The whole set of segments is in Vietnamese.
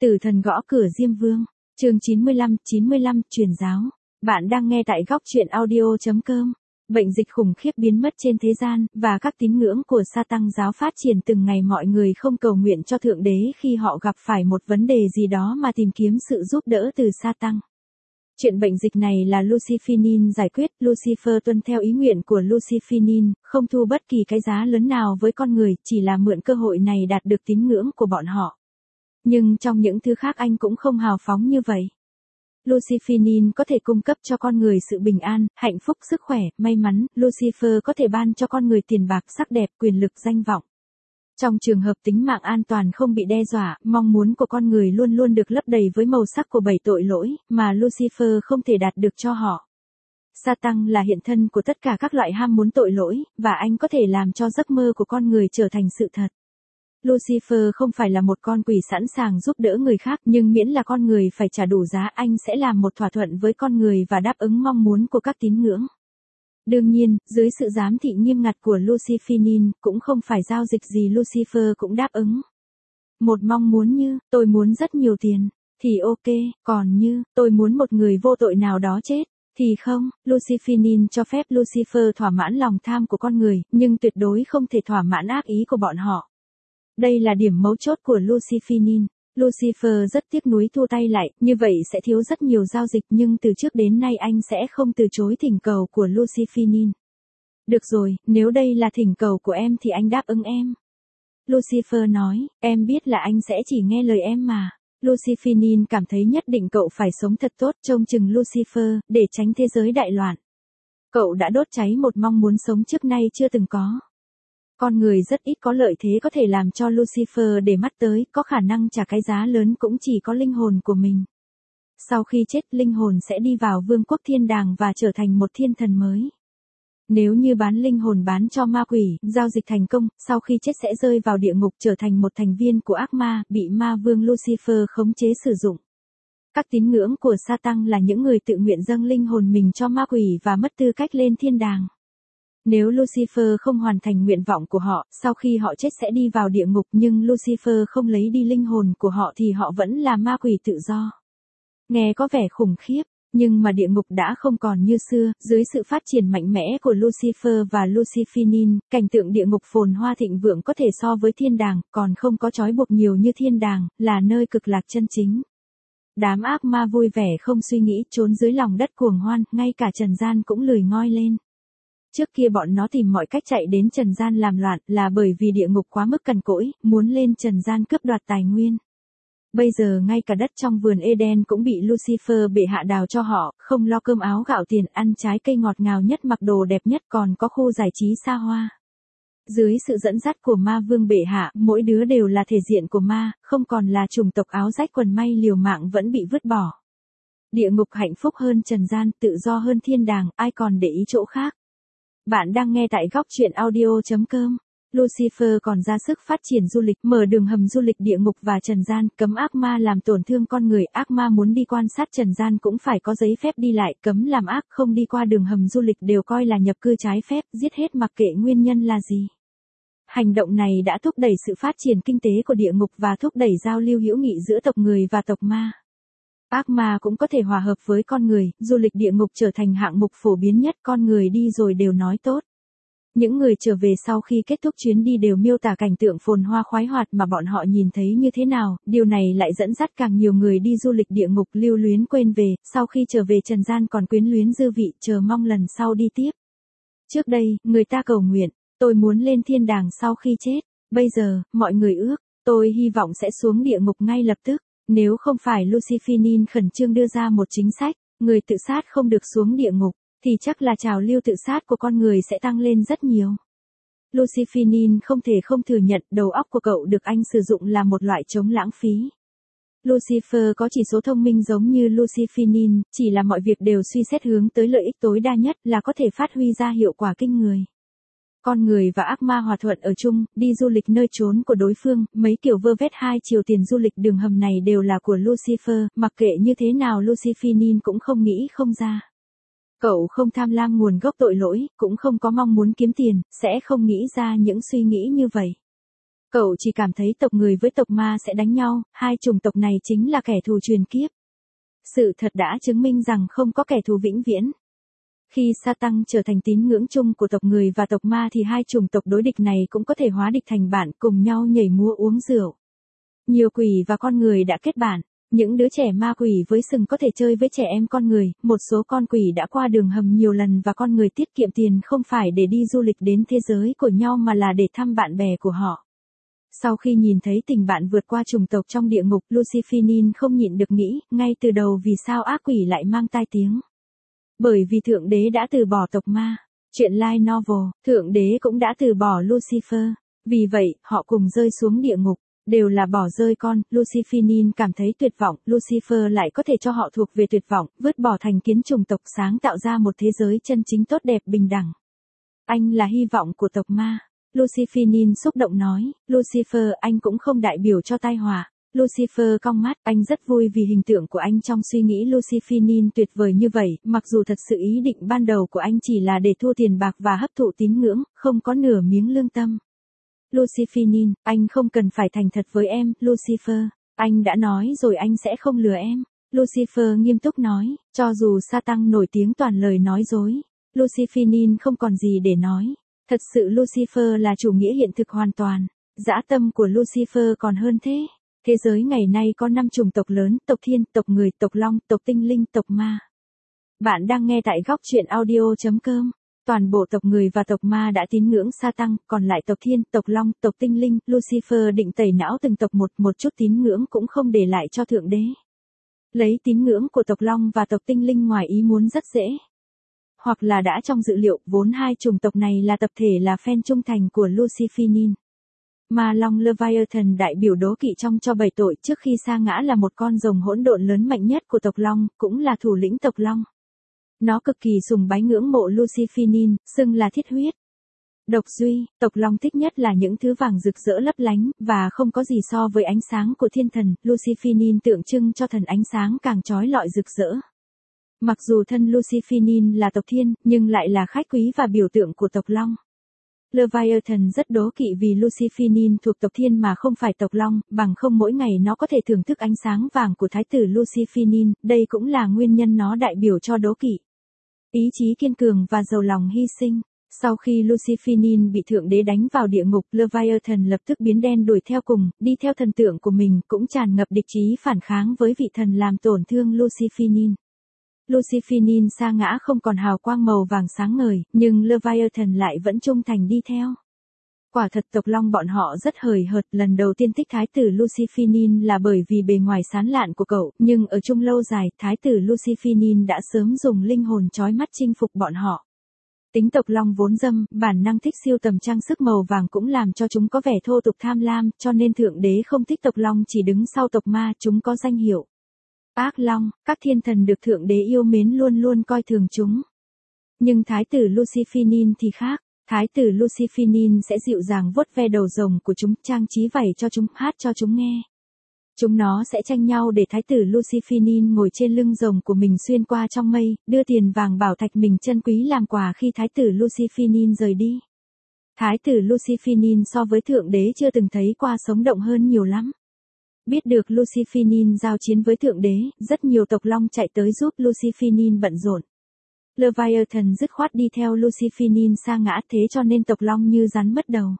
Tử thần gõ cửa Diêm Vương. Chương 95, truyền giáo. Bạn đang nghe tại góc truyện audio.com. Bệnh dịch khủng khiếp biến mất trên thế gian, và các tín ngưỡng của sa tăng giáo phát triển từng ngày, mọi người không cầu nguyện cho Thượng Đế khi họ gặp phải một vấn đề gì đó mà tìm kiếm sự giúp đỡ từ sa tăng. Chuyện bệnh dịch này là Lucifinin giải quyết. Lucifer tuân theo ý nguyện của Lucifinin, không thu bất kỳ cái giá lớn nào với con người, chỉ là mượn cơ hội này đạt được tín ngưỡng của bọn họ. Nhưng trong những thứ khác anh cũng không hào phóng như vậy. Lucifinin có thể cung cấp cho con người sự bình an, hạnh phúc, sức khỏe, may mắn. Lucifer có thể ban cho con người tiền bạc, sắc đẹp, quyền lực, danh vọng. Trong trường hợp tính mạng an toàn không bị đe dọa, mong muốn của con người luôn luôn được lấp đầy với màu sắc của 7 tội lỗi, mà Lucifer không thể đạt được cho họ. Satan là hiện thân của tất cả các loại ham muốn tội lỗi, và anh có thể làm cho giấc mơ của con người trở thành sự thật. Lucifer không phải là một con quỷ sẵn sàng giúp đỡ người khác, nhưng miễn là con người phải trả đủ giá, anh sẽ làm một thỏa thuận với con người và đáp ứng mong muốn của các tín ngưỡng. Đương nhiên, dưới sự giám thị nghiêm ngặt của Lucifinin, cũng không phải giao dịch gì Lucifer cũng đáp ứng. Một mong muốn như, tôi muốn rất nhiều tiền, thì ok, còn như, tôi muốn một người vô tội nào đó chết, thì không. Lucifinin cho phép Lucifer thỏa mãn lòng tham của con người, nhưng tuyệt đối không thể thỏa mãn ác ý của bọn họ. Đây là điểm mấu chốt của Lucifinin. Lucifer rất tiếc nuối thua tay lại, như vậy sẽ thiếu rất nhiều giao dịch, nhưng từ trước đến nay anh sẽ không từ chối thỉnh cầu của Lucifinin. Được rồi, nếu đây là thỉnh cầu của em thì anh đáp ứng em. Lucifer nói, em biết là anh sẽ chỉ nghe lời em mà. Lucifinin cảm thấy nhất định cậu phải sống thật tốt, trông chừng Lucifer, để tránh thế giới đại loạn. Cậu đã đốt cháy một mong muốn sống trước nay chưa từng có. Con người rất ít có lợi thế có thể làm cho Lucifer để mắt tới, có khả năng trả cái giá lớn cũng chỉ có linh hồn của mình. Sau khi chết, linh hồn sẽ đi vào vương quốc thiên đàng và trở thành một thiên thần mới. Nếu như bán linh hồn bán cho ma quỷ, giao dịch thành công, sau khi chết sẽ rơi vào địa ngục trở thành một thành viên của ác ma, bị ma vương Lucifer khống chế sử dụng. Các tín ngưỡng của Satan là những người tự nguyện dâng linh hồn mình cho ma quỷ và mất tư cách lên thiên đàng. Nếu Lucifer không hoàn thành nguyện vọng của họ, sau khi họ chết sẽ đi vào địa ngục, nhưng Lucifer không lấy đi linh hồn của họ thì họ vẫn là ma quỷ tự do. Nghe có vẻ khủng khiếp, nhưng mà địa ngục đã không còn như xưa, dưới sự phát triển mạnh mẽ của Lucifer và Lucifinin, cảnh tượng địa ngục phồn hoa thịnh vượng có thể so với thiên đàng, còn không có trói buộc nhiều như thiên đàng, là nơi cực lạc chân chính. Đám ác ma vui vẻ không suy nghĩ, trốn dưới lòng đất cuồng hoan, ngay cả trần gian cũng lười ngoi lên. Trước kia bọn nó tìm mọi cách chạy đến trần gian làm loạn, là bởi vì địa ngục quá mức cằn cỗi, muốn lên trần gian cướp đoạt tài nguyên. Bây giờ ngay cả đất trong vườn Eden cũng bị Lucifer bệ hạ đào cho họ, không lo cơm áo gạo tiền, ăn trái cây ngọt ngào nhất, mặc đồ đẹp nhất, còn có khu giải trí xa hoa. Dưới sự dẫn dắt của ma vương bệ hạ, mỗi đứa đều là thể diện của ma, không còn là chủng tộc áo rách quần may liều mạng vẫn bị vứt bỏ. Địa ngục hạnh phúc hơn trần gian, tự do hơn thiên đàng, ai còn để ý chỗ khác. Bạn đang nghe tại góc truyện audio.com. Lucifer còn ra sức phát triển du lịch, mở đường hầm du lịch địa ngục và trần gian, cấm ác ma làm tổn thương con người, ác ma muốn đi quan sát trần gian cũng phải có giấy phép đi lại, cấm làm ác, không đi qua đường hầm du lịch đều coi là nhập cư trái phép, giết hết mặc kệ nguyên nhân là gì. Hành động này đã thúc đẩy sự phát triển kinh tế của địa ngục và thúc đẩy giao lưu hữu nghị giữa tộc người và tộc ma. Ác ma cũng có thể hòa hợp với con người, du lịch địa ngục trở thành hạng mục phổ biến nhất, con người đi rồi đều nói tốt. Những người trở về sau khi kết thúc chuyến đi đều miêu tả cảnh tượng phồn hoa khoái hoạt mà bọn họ nhìn thấy như thế nào, điều này lại dẫn dắt càng nhiều người đi du lịch địa ngục, lưu luyến quên về, sau khi trở về trần gian còn quyến luyến dư vị, chờ mong lần sau đi tiếp. Trước đây, người ta cầu nguyện, tôi muốn lên thiên đàng sau khi chết, bây giờ, mọi người ước, tôi hy vọng sẽ xuống địa ngục ngay lập tức. Nếu không phải Lucifinin khẩn trương đưa ra một chính sách, người tự sát không được xuống địa ngục, thì chắc là trào lưu tự sát của con người sẽ tăng lên rất nhiều. Lucifinin không thể không thừa nhận đầu óc của cậu được anh sử dụng là một loại chống lãng phí. Lucifer có chỉ số thông minh giống như Lucifinin, chỉ là mọi việc đều suy xét hướng tới lợi ích tối đa nhất, là có thể phát huy ra hiệu quả kinh người. Con người và ác ma hòa thuận ở chung, đi du lịch nơi trốn của đối phương, mấy kiểu vơ vét 2 triệu tiền du lịch đường hầm này đều là của Lucifer, mặc kệ như thế nào Lucifinin cũng không nghĩ không ra. Cậu không tham lam nguồn gốc tội lỗi, cũng không có mong muốn kiếm tiền, sẽ không nghĩ ra những suy nghĩ như vậy. Cậu chỉ cảm thấy tộc người với tộc ma sẽ đánh nhau, hai chủng tộc này chính là kẻ thù truyền kiếp. Sự thật đã chứng minh rằng không có kẻ thù vĩnh viễn. Khi sa tăng trở thành tín ngưỡng chung của tộc người và tộc ma thì hai chủng tộc đối địch này cũng có thể hóa địch thành bạn, cùng nhau nhảy múa uống rượu. Nhiều quỷ và con người đã kết bạn. Những đứa trẻ ma quỷ với sừng có thể chơi với trẻ em con người, một số con quỷ đã qua đường hầm nhiều lần và con người tiết kiệm tiền không phải để đi du lịch đến thế giới của nhau mà là để thăm bạn bè của họ. Sau khi nhìn thấy tình bạn vượt qua chủng tộc trong địa ngục, Lucifinin không nhịn được nghĩ, ngay từ đầu vì sao ác quỷ lại mang tai tiếng. Bởi vì Thượng Đế đã từ bỏ tộc ma. Chuyện light novel, Thượng Đế cũng đã từ bỏ Lucifer. Vì vậy, họ cùng rơi xuống địa ngục. Đều là bỏ rơi con, Lucifinin cảm thấy tuyệt vọng, Lucifer lại có thể cho họ thuộc về tuyệt vọng, vứt bỏ thành kiến chủng tộc sáng tạo ra một thế giới chân chính tốt đẹp bình đẳng. Anh là hy vọng của tộc ma. Lucifinin xúc động nói, Lucifer anh cũng không đại biểu cho tai họa. Lucifer cong mắt, anh rất vui vì hình tượng của anh trong suy nghĩ Lucifinin tuyệt vời như vậy, mặc dù thật sự ý định ban đầu của anh chỉ là để thua tiền bạc và hấp thụ tín ngưỡng, không có nửa miếng lương tâm. Lucifinin, anh không cần phải thành thật với em, Lucifer. Anh đã nói rồi anh sẽ không lừa em. Lucifer nghiêm túc nói, cho dù Satan nổi tiếng toàn lời nói dối. Lucifinin không còn gì để nói. Thật sự Lucifer là chủ nghĩa hiện thực hoàn toàn. Dã tâm của Lucifer còn hơn thế. Thế giới ngày nay có 5 chủng tộc lớn, tộc thiên, tộc người, tộc long, tộc tinh linh, tộc ma. Bạn đang nghe tại góc truyện audio.com. Toàn bộ tộc người và tộc ma đã tín ngưỡng Satan, còn lại tộc thiên, tộc long, tộc tinh linh, Lucifer định tẩy não từng tộc một chút tín ngưỡng cũng không để lại cho Thượng Đế. Lấy tín ngưỡng của tộc long và tộc tinh linh ngoài ý muốn rất dễ. Hoặc là đã trong dự liệu, vốn hai chủng tộc này là tập thể là fan trung thành của Lucifinin. Ma long Leviathan đại biểu đố kỵ trong cho 7 tội trước khi sa ngã là một con rồng hỗn độn lớn mạnh nhất của tộc long, cũng là thủ lĩnh tộc long. Nó cực kỳ sùng bái ngưỡng mộ Lucifinin, xưng là thiết huyết. Độc duy, tộc long thích nhất là những thứ vàng rực rỡ lấp lánh, và không có gì so với ánh sáng của thiên thần, Lucifinin tượng trưng cho thần ánh sáng càng chói lọi rực rỡ. Mặc dù thân Lucifinin là tộc thiên, nhưng lại là khách quý và biểu tượng của tộc long. Leviathan rất đố kỵ vì Lucifinin thuộc tộc thiên mà không phải tộc long, bằng không mỗi ngày nó có thể thưởng thức ánh sáng vàng của thái tử Lucifinin, đây cũng là nguyên nhân nó đại biểu cho đố kỵ. Ý chí kiên cường và giàu lòng hy sinh. Sau khi Lucifinin bị Thượng Đế đánh vào địa ngục, Leviathan lập tức biến đen đuổi theo cùng, đi theo thần tượng của mình, cũng tràn ngập địch ý phản kháng với vị thần làm tổn thương Lucifinin. Lucifinin sa ngã không còn hào quang màu vàng sáng ngời, nhưng Leviathan lại vẫn trung thành đi theo. Quả thật tộc long bọn họ rất hời hợt, lần đầu tiên thích thái tử Lucifinin là bởi vì bề ngoài sáng lạn của cậu, nhưng ở chung lâu dài, thái tử Lucifinin đã sớm dùng linh hồn chói mắt chinh phục bọn họ. Tính tộc long vốn dâm, bản năng thích siêu tầm trang sức màu vàng cũng làm cho chúng có vẻ thô tục tham lam, cho nên Thượng Đế không thích tộc long chỉ đứng sau tộc ma, chúng có danh hiệu ác long, các thiên thần được Thượng Đế yêu mến luôn luôn coi thường chúng. Nhưng thái tử Lucifinin thì khác, thái tử Lucifinin sẽ dịu dàng vuốt ve đầu rồng của chúng, trang trí vảy cho chúng, hát cho chúng nghe. Chúng nó sẽ tranh nhau để thái tử Lucifinin ngồi trên lưng rồng của mình xuyên qua trong mây, đưa tiền vàng bảo thạch mình chân quý làm quà khi thái tử Lucifinin rời đi. Thái tử Lucifinin so với Thượng Đế chưa từng thấy qua sống động hơn nhiều lắm. Biết được Lucifinin giao chiến với Thượng Đế, rất nhiều tộc long chạy tới giúp Lucifinin bận rộn. Leviathan dứt khoát đi theo Lucifinin sa ngã, thế cho nên tộc long như rắn mất đầu.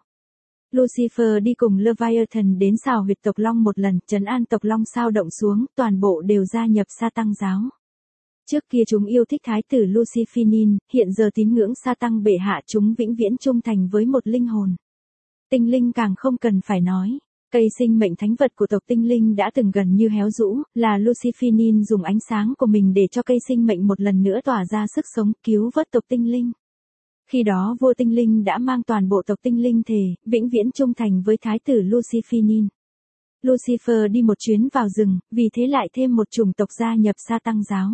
Lucifer đi cùng Leviathan đến xào huyệt tộc long một lần, trấn an tộc long sao động xuống, toàn bộ đều gia nhập Satan giáo. Trước kia chúng yêu thích thái tử Lucifinin, hiện giờ tín ngưỡng Satan bệ hạ, chúng vĩnh viễn trung thành với một linh hồn. Tinh linh càng không cần phải nói. Cây sinh mệnh thánh vật của tộc tinh linh đã từng gần như héo rũ, là Lucifinin dùng ánh sáng của mình để cho cây sinh mệnh một lần nữa tỏa ra sức sống, cứu vớt tộc tinh linh. Khi đó vua tinh linh đã mang toàn bộ tộc tinh linh thề, vĩnh viễn trung thành với thái tử Lucifinin. Lucifer đi một chuyến vào rừng, vì thế lại thêm một chủng tộc gia nhập Satan giáo.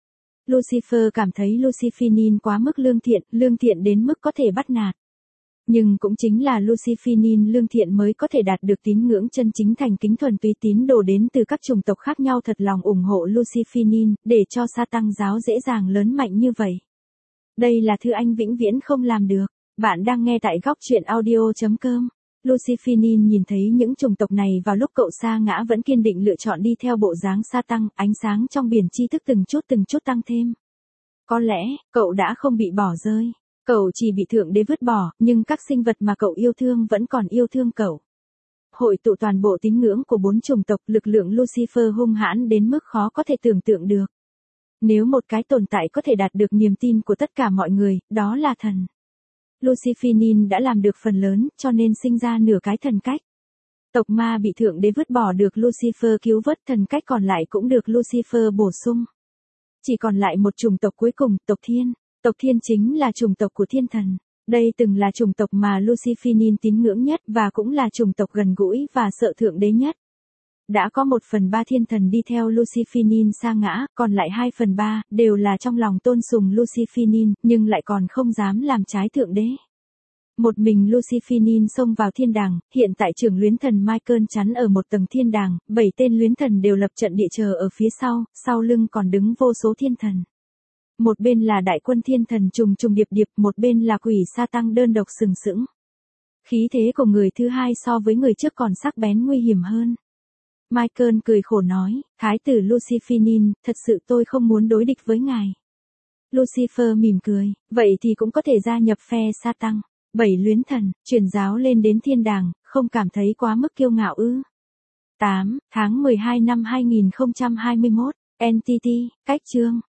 Lucifer cảm thấy Lucifinin quá mức lương thiện đến mức có thể bắt nạt. Nhưng cũng chính là Lucifinin lương thiện mới có thể đạt được tín ngưỡng chân chính thành kính thuần túy tín đồ đến từ các chủng tộc khác nhau thật lòng ủng hộ Lucifinin, để cho Satan giáo dễ dàng lớn mạnh như vậy. Đây là thứ anh vĩnh viễn không làm được. Bạn đang nghe tại góc truyện audio.com. Lucifinin nhìn thấy những chủng tộc này vào lúc cậu sa ngã vẫn kiên định lựa chọn đi theo bộ dáng sa tăng, ánh sáng trong biển tri thức từng chút tăng thêm. Có lẽ, cậu đã không bị bỏ rơi. Cậu chỉ bị Thượng Đế vứt bỏ, nhưng các sinh vật mà cậu yêu thương vẫn còn yêu thương cậu. Hội tụ toàn bộ tín ngưỡng của 4 chủng tộc, lực lượng Lucifer hung hãn đến mức khó có thể tưởng tượng được. Nếu một cái tồn tại có thể đạt được niềm tin của tất cả mọi người, đó là thần. Lucifinin đã làm được phần lớn, cho nên sinh ra nửa cái thần cách. Tộc ma bị Thượng Đế vứt bỏ được Lucifer cứu vớt, thần cách còn lại cũng được Lucifer bổ sung. Chỉ còn lại một chủng tộc cuối cùng, tộc thiên. Tộc thiên chính là chủng tộc của thiên thần. Đây từng là chủng tộc mà Lucifinin tín ngưỡng nhất và cũng là chủng tộc gần gũi và sợ Thượng Đế nhất. Đã có 1/3 thiên thần đi theo Lucifinin sa ngã, còn lại 2/3 đều là trong lòng tôn sùng Lucifinin, nhưng lại còn không dám làm trái Thượng Đế. Một mình Lucifinin xông vào thiên đàng, hiện tại trưởng luyến thần Michael chắn ở một tầng thiên đàng, 7 tên luyến thần đều lập trận địa chờ ở phía sau lưng còn đứng vô số thiên thần. Một bên là đại quân thiên thần trùng trùng điệp điệp, một bên là quỷ sa tăng đơn độc sừng sững. Khí thế của người thứ hai so với người trước còn sắc bén nguy hiểm hơn. Michael cười khổ nói, Thái tử Lucifinin, thật sự tôi không muốn đối địch với ngài. Lucifer mỉm cười, vậy thì cũng có thể gia nhập phe sa tăng. 7 luyến thần, truyền giáo lên đến thiên đàng, không cảm thấy quá mức kiêu ngạo ư. 8 tháng 12 năm 2021, NTT, cách chương.